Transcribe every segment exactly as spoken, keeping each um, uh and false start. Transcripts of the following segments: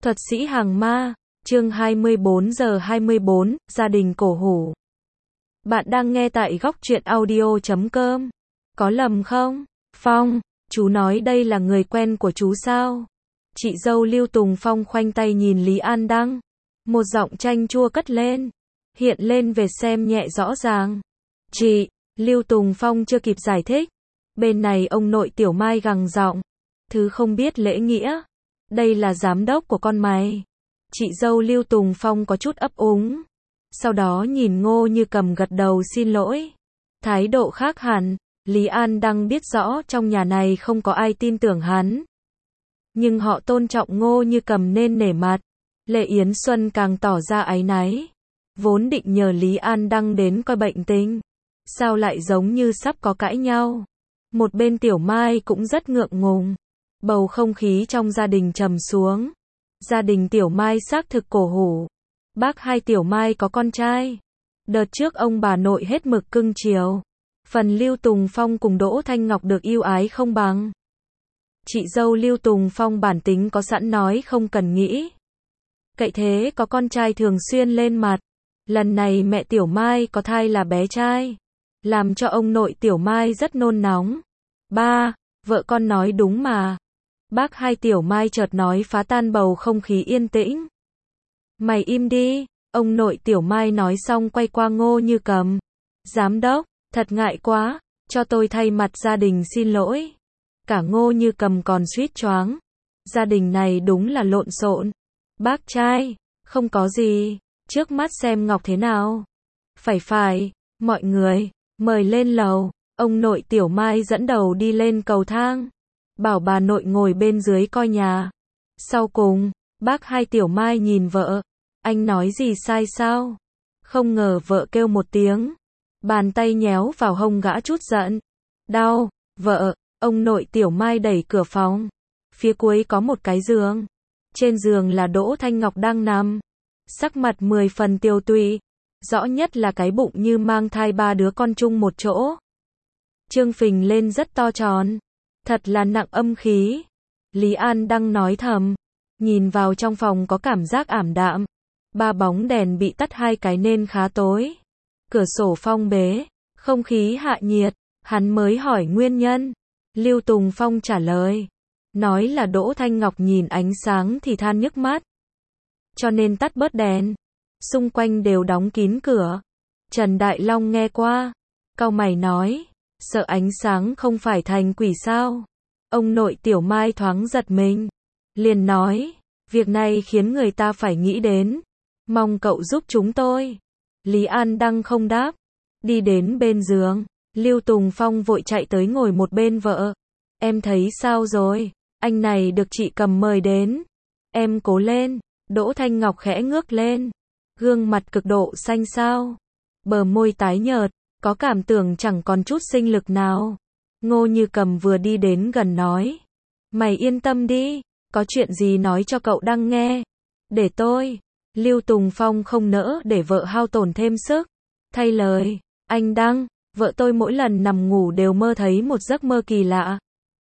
Thuật sĩ hàng ma, chương hai mươi bốn giờ hai mươi bốn, gia đình cổ hủ. Bạn đang nghe tại góc truyện audio chấm com. Có lầm không? Phong, chú nói đây là người quen của chú sao? Chị dâu Lưu Tùng Phong khoanh tay nhìn Lý An Đăng. Một giọng chanh chua cất lên. Hiện lên về xem nhẹ rõ ràng. Chị, Lưu Tùng Phong chưa kịp giải thích. Bên này ông nội Tiểu Mai gằn giọng. Thứ không biết lễ nghĩa. Đây là giám đốc của con mày. Chị dâu Lưu Tùng Phong có chút ấp úng. Sau đó nhìn Ngô Như Cầm gật đầu xin lỗi. Thái độ khác hẳn. Lý An Đăng biết rõ trong nhà này không có ai tin tưởng hắn. Nhưng họ tôn trọng Ngô Như Cầm nên nể mặt. Lệ Yến Xuân càng tỏ ra áy náy. Vốn định nhờ Lý An Đăng đến coi bệnh tình. Sao lại giống như sắp có cãi nhau. Một bên Tiểu Mai cũng rất ngượng ngùng. Bầu không khí trong gia đình trầm xuống. Gia đình Tiểu Mai xác thực cổ hủ. Bác hai Tiểu Mai có con trai. Đợt trước ông bà nội hết mực cưng chiều. Phần Lưu Tùng Phong cùng Đỗ Thanh Ngọc được yêu ái không bằng. Chị dâu Lưu Tùng Phong bản tính có sẵn nói không cần nghĩ. Cậy thế có con trai thường xuyên lên mặt. Lần này mẹ Tiểu Mai có thai là bé trai. Làm cho ông nội Tiểu Mai rất nôn nóng. Ba, vợ con nói đúng mà. Bác hai Tiểu Mai chợt nói phá tan bầu không khí yên tĩnh. Mày im đi, ông nội Tiểu Mai nói xong quay qua Ngô Như Cầm. Giám đốc, thật ngại quá, cho tôi thay mặt gia đình xin lỗi. Cả Ngô Như Cầm còn suýt choáng. Gia đình này đúng là lộn xộn. Bác trai, không có gì, trước mắt xem Ngọc thế nào. Phải phải, mọi người, mời lên lầu. Ông nội Tiểu Mai dẫn đầu đi lên cầu thang. Bảo bà nội ngồi bên dưới coi nhà. Sau cùng, bác hai Tiểu Mai nhìn vợ. Anh nói gì sai sao? Không ngờ vợ kêu một tiếng. Bàn tay nhéo vào hông gã chút giận. Đau, vợ, ông nội Tiểu Mai đẩy cửa phòng. Phía cuối có một cái giường. Trên giường là Đỗ Thanh Ngọc đang nằm. Sắc mặt mười phần tiêu tụy. Rõ nhất là cái bụng như mang thai ba đứa con chung một chỗ. Trương phình lên rất to tròn. Thật là nặng âm khí. Lý An Đăng nói thầm. Nhìn vào trong phòng có cảm giác ảm đạm. Ba bóng đèn bị tắt hai cái nên khá tối. Cửa sổ phong bế. Không khí hạ nhiệt. Hắn mới hỏi nguyên nhân. Lưu Tùng Phong trả lời. Nói là Đỗ Thanh Ngọc nhìn ánh sáng thì than nhức mắt. Cho nên tắt bớt đèn. Xung quanh đều đóng kín cửa. Trần Đại Long nghe qua. Cau mày nói. Sợ ánh sáng không phải thành quỷ sao? Ông nội Tiểu Mai thoáng giật mình. Liền nói. Việc này khiến người ta phải nghĩ đến. Mong cậu giúp chúng tôi. Lý An Đăng không đáp. Đi đến bên giường. Lưu Tùng Phong vội chạy tới ngồi một bên vợ. Em thấy sao rồi? Anh này được chị Cầm mời đến. Em cố lên. Đỗ Thanh Ngọc khẽ ngước lên. Gương mặt cực độ xanh xao. Bờ môi tái nhợt. Có cảm tưởng chẳng còn chút sinh lực nào. Ngô Như Cầm vừa đi đến gần nói. Mày yên tâm đi. Có chuyện gì nói cho cậu Đăng nghe. Để tôi. Lưu Tùng Phong không nỡ để vợ hao tổn thêm sức. Thay lời. Anh Đăng. Vợ tôi mỗi lần nằm ngủ đều mơ thấy một giấc mơ kỳ lạ.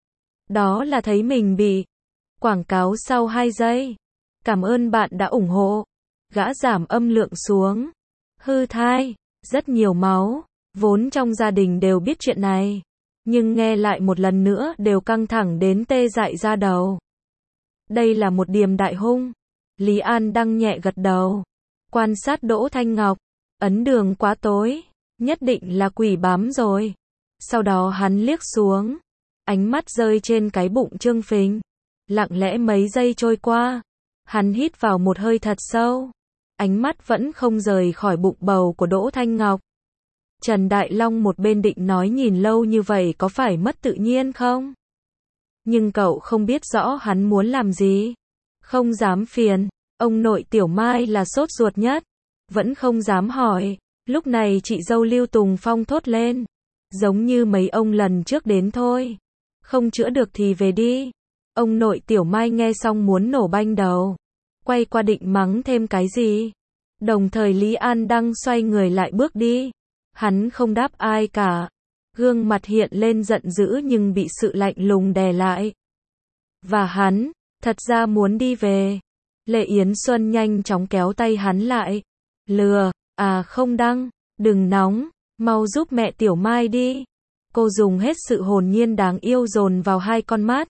Đó là thấy mình bị quảng cáo sau hai giây. Cảm ơn bạn đã ủng hộ. Gã giảm âm lượng xuống. Hư thai. Rất nhiều máu. Vốn trong gia đình đều biết chuyện này. Nhưng nghe lại một lần nữa đều căng thẳng đến tê dại da đầu. Đây là một điềm đại hung. Lý An Đăng nhẹ gật đầu. Quan sát Đỗ Thanh Ngọc. Ấn đường quá tối. Nhất định là quỷ bám rồi. Sau đó hắn liếc xuống. Ánh mắt rơi trên cái bụng Trương phình. Lặng lẽ mấy giây trôi qua. Hắn hít vào một hơi thật sâu. Ánh mắt vẫn không rời khỏi bụng bầu của Đỗ Thanh Ngọc. Trần Đại Long một bên định nói nhìn lâu như vậy có phải mất tự nhiên không? Nhưng cậu không biết rõ hắn muốn làm gì. Không dám phiền. Ông nội Tiểu Mai là sốt ruột nhất. Vẫn không dám hỏi. Lúc này chị dâu Lưu Tùng Phong thốt lên. Giống như mấy ông lần trước đến thôi. Không chữa được thì về đi. Ông nội Tiểu Mai nghe xong muốn nổ banh đầu. Quay qua định mắng thêm cái gì. Đồng thời Lý An Đăng xoay người lại bước đi. Hắn không đáp ai cả. Gương mặt hiện lên giận dữ nhưng bị sự lạnh lùng đè lại. Và hắn, thật ra muốn đi về. Lệ Yến Xuân nhanh chóng kéo tay hắn lại. Lừa, à không Đăng, đừng nóng, mau giúp mẹ Tiểu Mai đi. Cô dùng hết sự hồn nhiên đáng yêu dồn vào hai con mắt.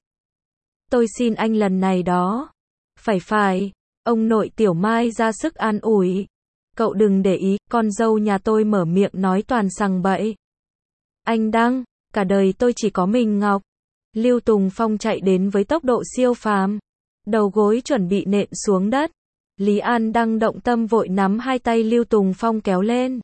Tôi xin anh lần này đó. Phải phải, ông nội Tiểu Mai ra sức an ủi. Cậu đừng để ý, con dâu nhà tôi mở miệng nói toàn sằng bậy. Anh Đăng, cả đời tôi chỉ có mình Ngọc. Lưu Tùng Phong chạy đến với tốc độ siêu phàm. Đầu gối chuẩn bị nện xuống đất. Lý An Đăng động tâm vội nắm hai tay Lưu Tùng Phong kéo lên.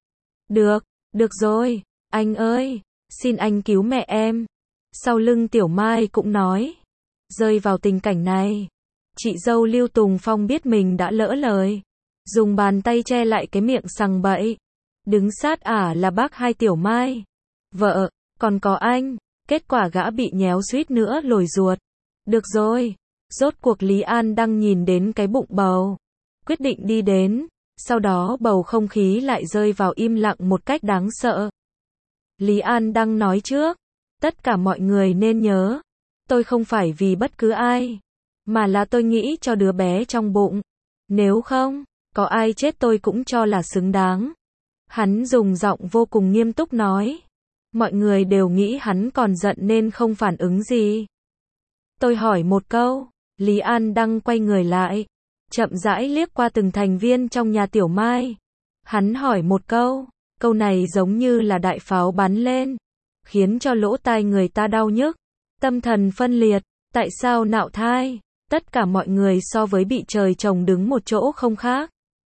Được, được rồi, anh ơi, xin anh cứu mẹ em. Sau lưng Tiểu Mai cũng nói. Rơi vào tình cảnh này, chị dâu Lưu Tùng Phong biết mình đã lỡ lời. Dùng bàn tay che lại cái miệng sằng bậy. Đứng sát ả là bác hai Tiểu Mai. Vợ, còn có anh. Kết quả gã bị nhéo suýt nữa lồi ruột. Được rồi. Rốt cuộc Lý An Đăng nhìn đến cái bụng bầu. Quyết định đi đến. Sau đó bầu không khí lại rơi vào im lặng một cách đáng sợ. Lý An Đăng nói trước. Tất cả mọi người nên nhớ. Tôi không phải vì bất cứ ai. Mà là tôi nghĩ cho đứa bé trong bụng. Nếu không, có ai chết tôi cũng cho là xứng đáng. Hắn dùng giọng vô cùng nghiêm túc nói. Mọi người đều nghĩ hắn còn giận nên không phản ứng gì. Tôi hỏi một câu. Lý An Đăng quay người lại. Chậm rãi liếc qua từng thành viên trong nhà Tiểu Mai. Hắn hỏi một câu. Câu này giống như là đại pháo bắn lên. Khiến cho lỗ tai người ta đau nhức. Tâm thần phân liệt. Tại sao nạo thai? Tất cả mọi người so với bị trời trồng đứng một chỗ không khác.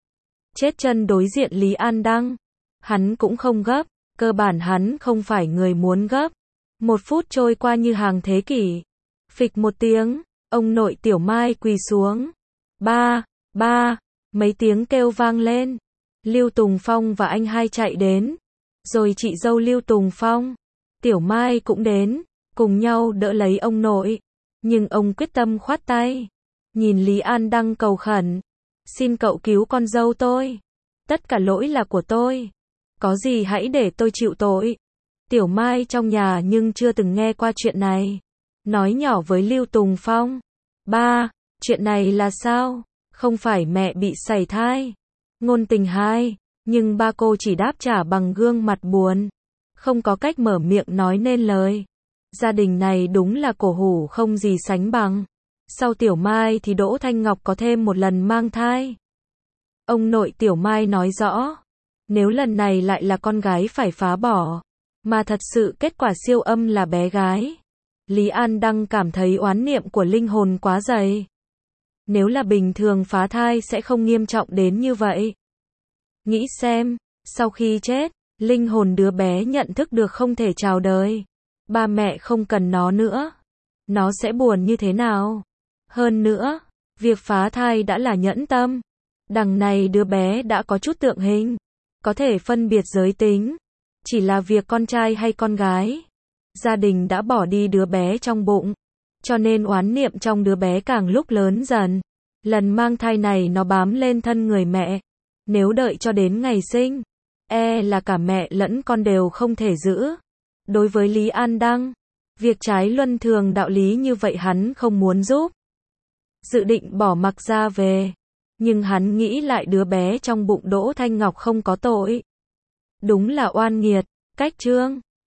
Chết chân đối diện Lý An Đăng. Hắn cũng không gấp. Cơ bản hắn không phải người muốn gấp. Một phút trôi qua như hàng thế kỷ. Phịch một tiếng. Ông nội Tiểu Mai quỳ xuống. Ba, ba, mấy tiếng kêu vang lên. Lưu Tùng Phong và anh hai chạy đến. Rồi chị dâu Lưu Tùng Phong, Tiểu Mai cũng đến, cùng nhau đỡ lấy ông nội. Nhưng ông quyết tâm khoát tay. Nhìn Lý An Đăng cầu khẩn. Xin cậu cứu con dâu tôi. Tất cả lỗi là của tôi. Có gì hãy để tôi chịu tội. Tiểu Mai trong nhà nhưng chưa từng nghe qua chuyện này. Nói nhỏ với Lưu Tùng Phong. Ba, chuyện này là sao? Không phải mẹ bị sảy thai. Ngôn tình hai. Nhưng ba cô chỉ đáp trả bằng gương mặt buồn. Không có cách mở miệng nói nên lời. Gia đình này đúng là cổ hủ không gì sánh bằng. Sau Tiểu Mai thì Đỗ Thanh Ngọc có thêm một lần mang thai. Ông nội Tiểu Mai nói rõ. Nếu lần này lại là con gái phải phá bỏ. Mà thật sự kết quả siêu âm là bé gái. Lý An Đăng cảm thấy oán niệm của linh hồn quá dày. Nếu là bình thường phá thai sẽ không nghiêm trọng đến như vậy. Nghĩ xem, sau khi chết, linh hồn đứa bé nhận thức được không thể chào đời. Ba mẹ không cần nó nữa. Nó sẽ buồn như thế nào? Hơn nữa, việc phá thai đã là nhẫn tâm. Đằng này đứa bé đã có chút tượng hình. Có thể phân biệt giới tính. Chỉ là việc con trai hay con gái. Gia đình đã bỏ đi đứa bé trong bụng. Cho nên oán niệm trong đứa bé càng lúc lớn dần. Lần mang thai này nó bám lên thân người mẹ. Nếu đợi cho đến ngày sinh, e là cả mẹ lẫn con đều không thể giữ. Đối với Lý An Đăng, việc trái luân thường đạo lý như vậy hắn không muốn giúp. Dự định bỏ mặc ra về. Nhưng hắn nghĩ lại đứa bé trong bụng Đỗ Thanh Ngọc không có tội. Đúng là oan nghiệt. Cách chương